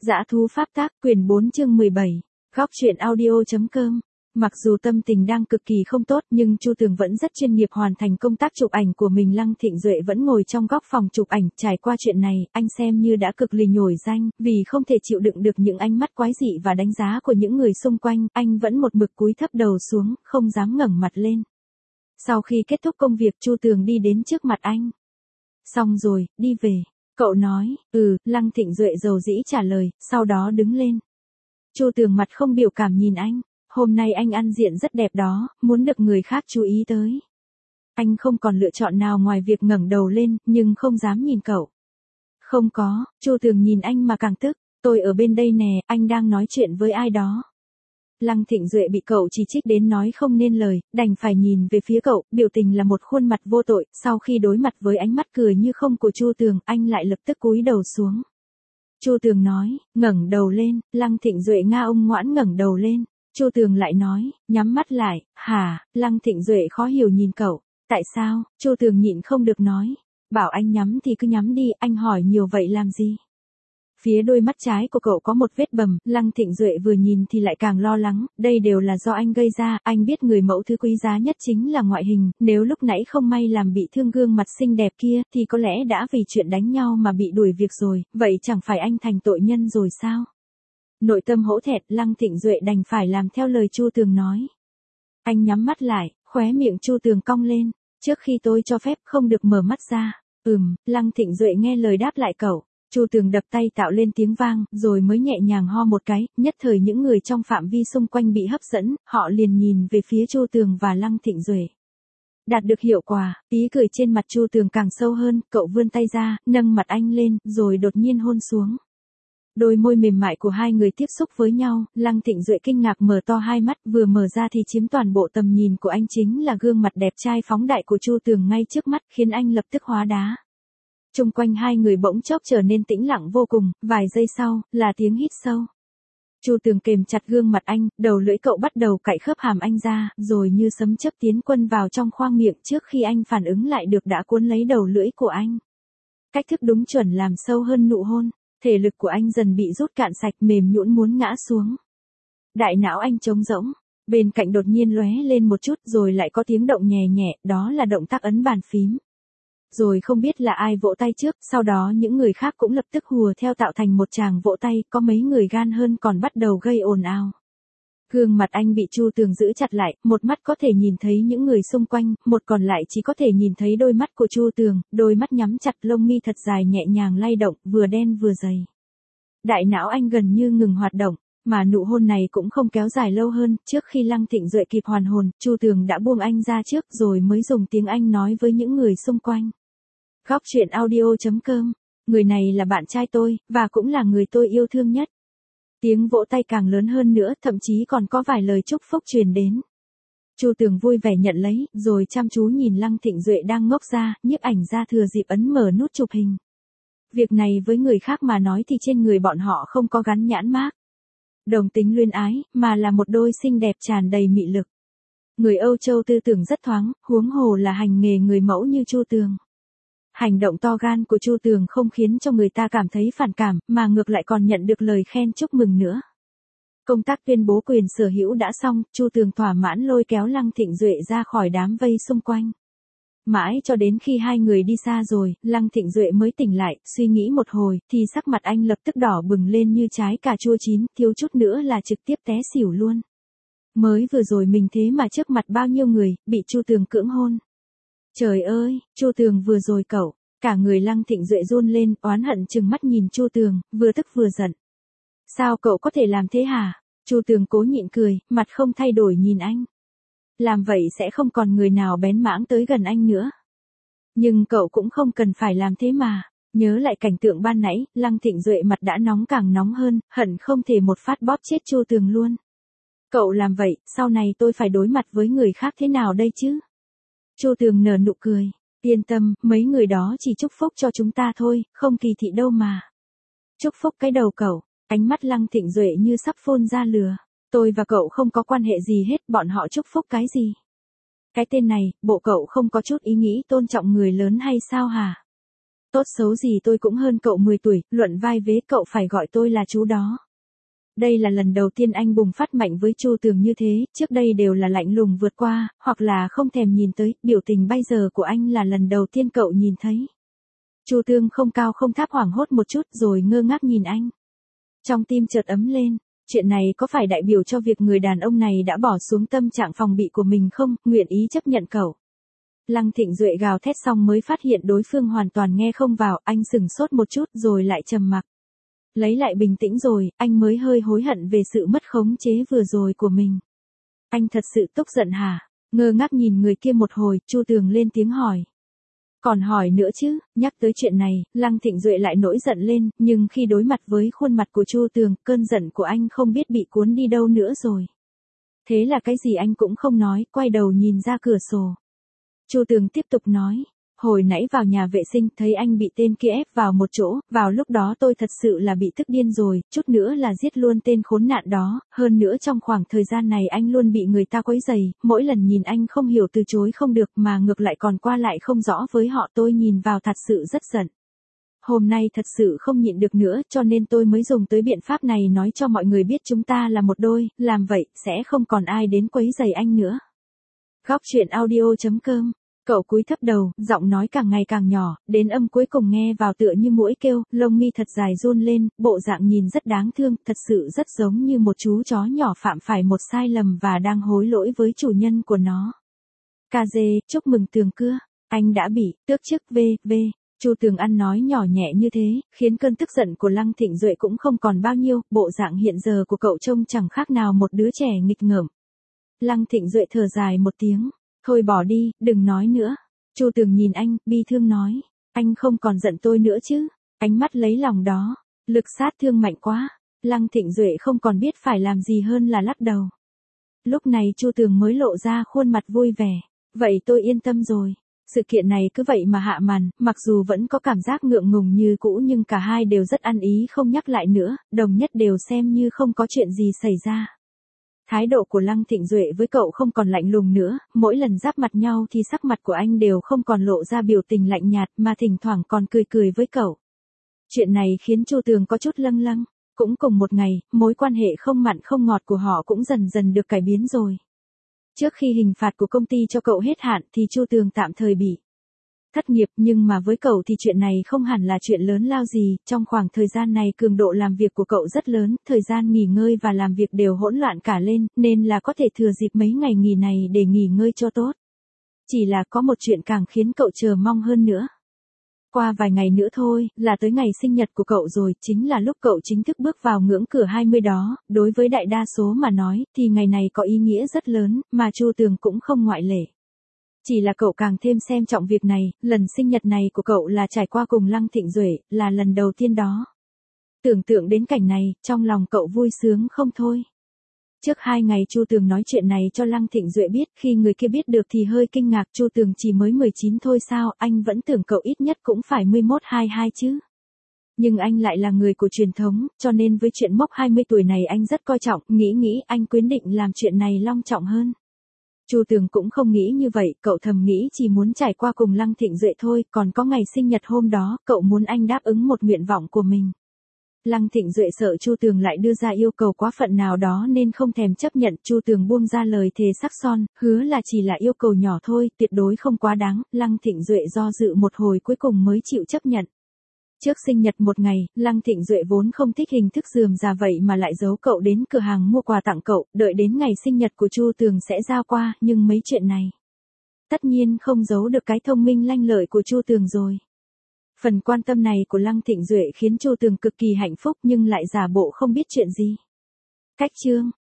Dã thú pháp tác, quyển 4 chương 17. Góc truyện audio.com. Mặc dù tâm tình đang cực kỳ không tốt nhưng Chu Tường vẫn rất chuyên nghiệp hoàn thành công tác chụp ảnh của mình. Lăng Thịnh Duệ vẫn ngồi trong góc phòng chụp ảnh. Trải qua chuyện này, anh xem như đã cực lì nhổi danh, vì không thể chịu đựng được những ánh mắt quái dị và đánh giá của những người xung quanh, anh vẫn một mực cúi thấp đầu xuống, không dám ngẩng mặt lên. Sau khi kết thúc công việc, Chu Tường đi đến trước mặt anh. Xong rồi, đi về. Cậu nói, Lăng Thịnh Duệ dầu dĩ trả lời, sau đó đứng lên. Chu Tường mặt không biểu cảm nhìn anh, hôm nay anh ăn diện rất đẹp đó, muốn được người khác chú ý tới. Anh không còn lựa chọn nào ngoài việc ngẩng đầu lên, nhưng không dám nhìn cậu. Không có, Chu Tường nhìn anh mà càng tức, tôi ở bên đây nè, anh đang nói chuyện với ai đó. Lăng Thịnh Duệ bị cậu chỉ trích đến nói không nên lời, đành phải nhìn về phía cậu, biểu tình là một khuôn mặt vô tội. Sau khi đối mặt với ánh mắt cười như không của Chu Tường, anh lại lập tức cúi đầu xuống. Chu Tường nói, ngẩng đầu lên. Lăng Thịnh Duệ nga ông ngoãn ngẩng đầu lên. Chu Tường lại nói, nhắm mắt lại. Hả? Lăng Thịnh Duệ khó hiểu nhìn cậu. Tại sao? Chu Tường nhịn không được nói. Bảo anh nhắm thì cứ nhắm đi, anh hỏi nhiều vậy làm gì? Phía đôi mắt trái của cậu có một vết bầm. Lăng Thịnh Duệ vừa nhìn thì lại càng lo lắng, đây đều là do anh gây ra. Anh biết người mẫu thứ quý giá nhất chính là ngoại hình, nếu lúc nãy không may làm bị thương gương mặt xinh đẹp kia, thì có lẽ đã vì chuyện đánh nhau mà bị đuổi việc rồi, vậy chẳng phải anh thành tội nhân rồi sao? Nội tâm hổ thẹn, Lăng Thịnh Duệ đành phải làm theo lời Chu Tường nói. Anh nhắm mắt lại, khóe miệng Chu Tường cong lên, trước khi tôi cho phép không được mở mắt ra. Lăng Thịnh Duệ nghe lời đáp lại cậu. Chu Tường đập tay tạo lên tiếng vang, rồi mới nhẹ nhàng ho một cái, nhất thời những người trong phạm vi xung quanh bị hấp dẫn, họ liền nhìn về phía Chu Tường và Lăng Thịnh Duệ. Đạt được hiệu quả, ý cười trên mặt Chu Tường càng sâu hơn, cậu vươn tay ra, nâng mặt anh lên, rồi đột nhiên hôn xuống. Đôi môi mềm mại của hai người tiếp xúc với nhau, Lăng Thịnh Duệ kinh ngạc mở to hai mắt, vừa mở ra thì chiếm toàn bộ tầm nhìn của anh chính là gương mặt đẹp trai phóng đại của Chu Tường ngay trước mắt, khiến anh lập tức hóa đá. Chung quanh hai người bỗng chốc trở nên tĩnh lặng vô cùng, vài giây sau, là tiếng hít sâu. Chu Tường kềm chặt gương mặt anh, đầu lưỡi cậu bắt đầu cạy khớp hàm anh ra, rồi như sấm chớp tiến quân vào trong khoang miệng. Trước khi anh phản ứng lại được đã cuốn lấy đầu lưỡi của anh. Cách thức đúng chuẩn làm sâu hơn nụ hôn, thể lực của anh dần bị rút cạn sạch, mềm nhũn muốn ngã xuống. Đại não anh trống rỗng, bên cạnh đột nhiên lóe lên một chút rồi lại có tiếng động nhẹ nhẹ, đó là động tác ấn bàn phím. Rồi không biết là ai vỗ tay trước, sau đó những người khác cũng lập tức hùa theo tạo thành một tràng vỗ tay, có mấy người gan hơn còn bắt đầu gây ồn ào. Gương mặt anh bị Chu Tường giữ chặt lại, một mắt có thể nhìn thấy những người xung quanh, một còn lại chỉ có thể nhìn thấy đôi mắt của Chu Tường, đôi mắt nhắm chặt, lông mi thật dài nhẹ nhàng lay động, vừa đen vừa dày. Đại não anh gần như ngừng hoạt động, mà nụ hôn này cũng không kéo dài lâu hơn. Trước khi Lăng Thịnh Duệ kịp hoàn hồn, Chu Tường đã buông anh ra trước rồi mới dùng tiếng Anh nói với những người xung quanh. Góc truyện audio.com, người này là bạn trai tôi, và cũng là người tôi yêu thương nhất. Tiếng vỗ tay càng lớn hơn nữa, thậm chí còn có vài lời chúc phúc truyền đến. Chu Tường vui vẻ nhận lấy, rồi chăm chú nhìn Lăng Thịnh Duệ đang ngốc ra, nhiếp ảnh ra thừa dịp ấn mở nút chụp hình. Việc này với người khác mà nói thì trên người bọn họ không có gắn nhãn mác đồng tính luyến ái, mà là một đôi xinh đẹp tràn đầy mị lực. Người Âu Châu tư tưởng rất thoáng, huống hồ là hành nghề người mẫu như Chu Tường. Hành động to gan của Chu Tường không khiến cho người ta cảm thấy phản cảm, mà ngược lại còn nhận được lời khen chúc mừng nữa. Công tác tuyên bố quyền sở hữu đã xong, Chu Tường thỏa mãn lôi kéo Lăng Thịnh Duệ ra khỏi đám vây xung quanh. Mãi cho đến khi hai người đi xa rồi, Lăng Thịnh Duệ mới tỉnh lại, suy nghĩ một hồi, thì sắc mặt anh lập tức đỏ bừng lên như trái cà chua chín, thiếu chút nữa là trực tiếp té xỉu luôn. Mới vừa rồi mình thế mà trước mặt bao nhiêu người, bị Chu Tường cưỡng hôn. Trời ơi, Chu Tường vừa rồi cậu, cả người Lăng Thịnh Duệ run lên, oán hận trừng mắt nhìn Chu Tường, vừa tức vừa giận. Sao cậu có thể làm thế hả? Chu Tường cố nhịn cười, mặt không thay đổi nhìn anh. Làm vậy sẽ không còn người nào bén mãng tới gần anh nữa. Nhưng cậu cũng không cần phải làm thế mà. Nhớ lại cảnh tượng ban nãy, Lăng Thịnh Duệ mặt đã nóng càng nóng hơn, hận không thể một phát bóp chết Chu Tường luôn. Cậu làm vậy, sau này tôi phải đối mặt với người khác thế nào đây chứ? Chu Tường nở nụ cười, yên tâm, mấy người đó chỉ chúc phúc cho chúng ta thôi, không kỳ thị đâu mà. Chúc phúc cái đầu cậu, ánh mắt Lăng Thịnh Duệ như sắp phun ra lửa. Tôi và cậu không có quan hệ gì hết, bọn họ chúc phúc cái gì? Cái tên này, bộ cậu không có chút ý nghĩ tôn trọng người lớn hay sao hả? Tốt xấu gì tôi cũng hơn cậu 10 tuổi, luận vai vế cậu phải gọi tôi là chú đó. Đây là lần đầu tiên anh bùng phát mạnh với Chu Tường như thế, trước đây đều là lạnh lùng vượt qua, hoặc là không thèm nhìn tới, biểu tình bây giờ của anh là lần đầu tiên cậu nhìn thấy. Chu Tường không cao không thấp hoảng hốt một chút rồi ngơ ngác nhìn anh. Trong tim chợt ấm lên, chuyện này có phải đại biểu cho việc người đàn ông này đã bỏ xuống tâm trạng phòng bị của mình không, nguyện ý chấp nhận cậu. Lăng Thịnh Duệ gào thét xong mới phát hiện đối phương hoàn toàn nghe không vào, anh sững sốt một chút rồi lại trầm mặc. Lấy lại bình tĩnh rồi, anh mới hơi hối hận về sự mất khống chế vừa rồi của mình. Anh thật sự tức giận hả? Ngơ ngác nhìn người kia một hồi, Chu Tường lên tiếng hỏi. Còn hỏi nữa chứ, nhắc tới chuyện này, Lăng Thịnh Duệ lại nổi giận lên, nhưng khi đối mặt với khuôn mặt của Chu Tường, cơn giận của anh không biết bị cuốn đi đâu nữa rồi. Thế là cái gì anh cũng không nói, quay đầu nhìn ra cửa sổ. Chu Tường tiếp tục nói, hồi nãy vào nhà vệ sinh thấy anh bị tên kia ép vào một chỗ, vào lúc đó tôi thật sự là bị tức điên rồi, chút nữa là giết luôn tên khốn nạn đó, hơn nữa trong khoảng thời gian này anh luôn bị người ta quấy rầy, mỗi lần nhìn anh không hiểu từ chối không được mà ngược lại còn qua lại không rõ với họ, tôi nhìn vào thật sự rất giận. Hôm nay thật sự không nhịn được nữa cho nên tôi mới dùng tới biện pháp này nói cho mọi người biết chúng ta là một đôi, làm vậy sẽ không còn ai đến quấy rầy anh nữa. Góc truyện audio.com. Cậu cúi thấp đầu, giọng nói càng ngày càng nhỏ, đến âm cuối cùng nghe vào tựa như muỗi kêu, lông mi thật dài run lên, bộ dạng nhìn rất đáng thương, thật sự rất giống như một chú chó nhỏ phạm phải một sai lầm và đang hối lỗi với chủ nhân của nó. KG, chúc mừng Tường cưa, anh đã bị tước chức v. Chu Tường ăn nói nhỏ nhẹ như thế, khiến cơn tức giận của Lăng Thịnh Duệ cũng không còn bao nhiêu, bộ dạng hiện giờ của cậu trông chẳng khác nào một đứa trẻ nghịch ngợm. Lăng Thịnh Duệ thở dài một tiếng. Thôi bỏ đi, đừng nói nữa. Chu Tường nhìn anh, bi thương nói. Anh không còn giận tôi nữa chứ. Ánh mắt lấy lòng đó. Lực sát thương mạnh quá. Lăng Thịnh Duệ không còn biết phải làm gì hơn là lắc đầu. Lúc này Chu Tường mới lộ ra khuôn mặt vui vẻ. Vậy tôi yên tâm rồi. Sự kiện này cứ vậy mà hạ màn, mặc dù vẫn có cảm giác ngượng ngùng như cũ nhưng cả hai đều rất ăn ý không nhắc lại nữa, đồng nhất đều xem như không có chuyện gì xảy ra. Thái độ của Lăng Thịnh Duệ với cậu không còn lạnh lùng nữa, mỗi lần giáp mặt nhau thì sắc mặt của anh đều không còn lộ ra biểu tình lạnh nhạt mà thỉnh thoảng còn cười cười với cậu. Chuyện này khiến Chu Tường có chút lâng lâng, cũng cùng một ngày, mối quan hệ không mặn không ngọt của họ cũng dần dần được cải biến rồi. Trước khi hình phạt của công ty cho cậu hết hạn thì Chu Tường tạm thời bị thất nghiệp, nhưng mà với cậu thì chuyện này không hẳn là chuyện lớn lao gì, trong khoảng thời gian này cường độ làm việc của cậu rất lớn, thời gian nghỉ ngơi và làm việc đều hỗn loạn cả lên, nên là có thể thừa dịp mấy ngày nghỉ này để nghỉ ngơi cho tốt. Chỉ là có một chuyện càng khiến cậu chờ mong hơn nữa. Qua vài ngày nữa thôi, là tới ngày sinh nhật của cậu rồi, chính là lúc cậu chính thức bước vào ngưỡng cửa 20 đó, đối với đại đa số mà nói, thì ngày này có ý nghĩa rất lớn, mà Chu Tường cũng không ngoại lệ. Chỉ là cậu càng thêm xem trọng việc này, lần sinh nhật này của cậu là trải qua cùng Lăng Thịnh Duệ, là lần đầu tiên đó. Tưởng tượng đến cảnh này, trong lòng cậu vui sướng không thôi. Trước 2 ngày Chu Tường nói chuyện này cho Lăng Thịnh Duệ biết, khi người kia biết được thì hơi kinh ngạc, Chu Tường chỉ mới 19 thôi sao, anh vẫn tưởng cậu ít nhất cũng phải 11-22 chứ. Nhưng anh lại là người của truyền thống, cho nên với chuyện mốc 20 tuổi này anh rất coi trọng, nghĩ anh quyết định làm chuyện này long trọng hơn. Chu Tường cũng không nghĩ như vậy, cậu thầm nghĩ chỉ muốn trải qua cùng Lăng Thịnh Duệ thôi, còn có ngày sinh nhật hôm đó, cậu muốn anh đáp ứng một nguyện vọng của mình. Lăng Thịnh Duệ sợ Chu Tường lại đưa ra yêu cầu quá phận nào đó nên không thèm chấp nhận, Chu Tường buông ra lời thề sắc son, hứa là chỉ là yêu cầu nhỏ thôi, tuyệt đối không quá đáng, Lăng Thịnh Duệ do dự một hồi cuối cùng mới chịu chấp nhận. Trước sinh nhật một ngày, Lăng Thịnh Duệ vốn không thích hình thức rườm rà vậy mà lại giấu cậu đến cửa hàng mua quà tặng cậu, đợi đến ngày sinh nhật của Chu Tường sẽ giao qua, nhưng mấy chuyện này tất nhiên không giấu được cái thông minh lanh lợi của Chu Tường rồi. Phần quan tâm này của Lăng Thịnh Duệ khiến Chu Tường cực kỳ hạnh phúc nhưng lại giả bộ không biết chuyện gì. Cách chương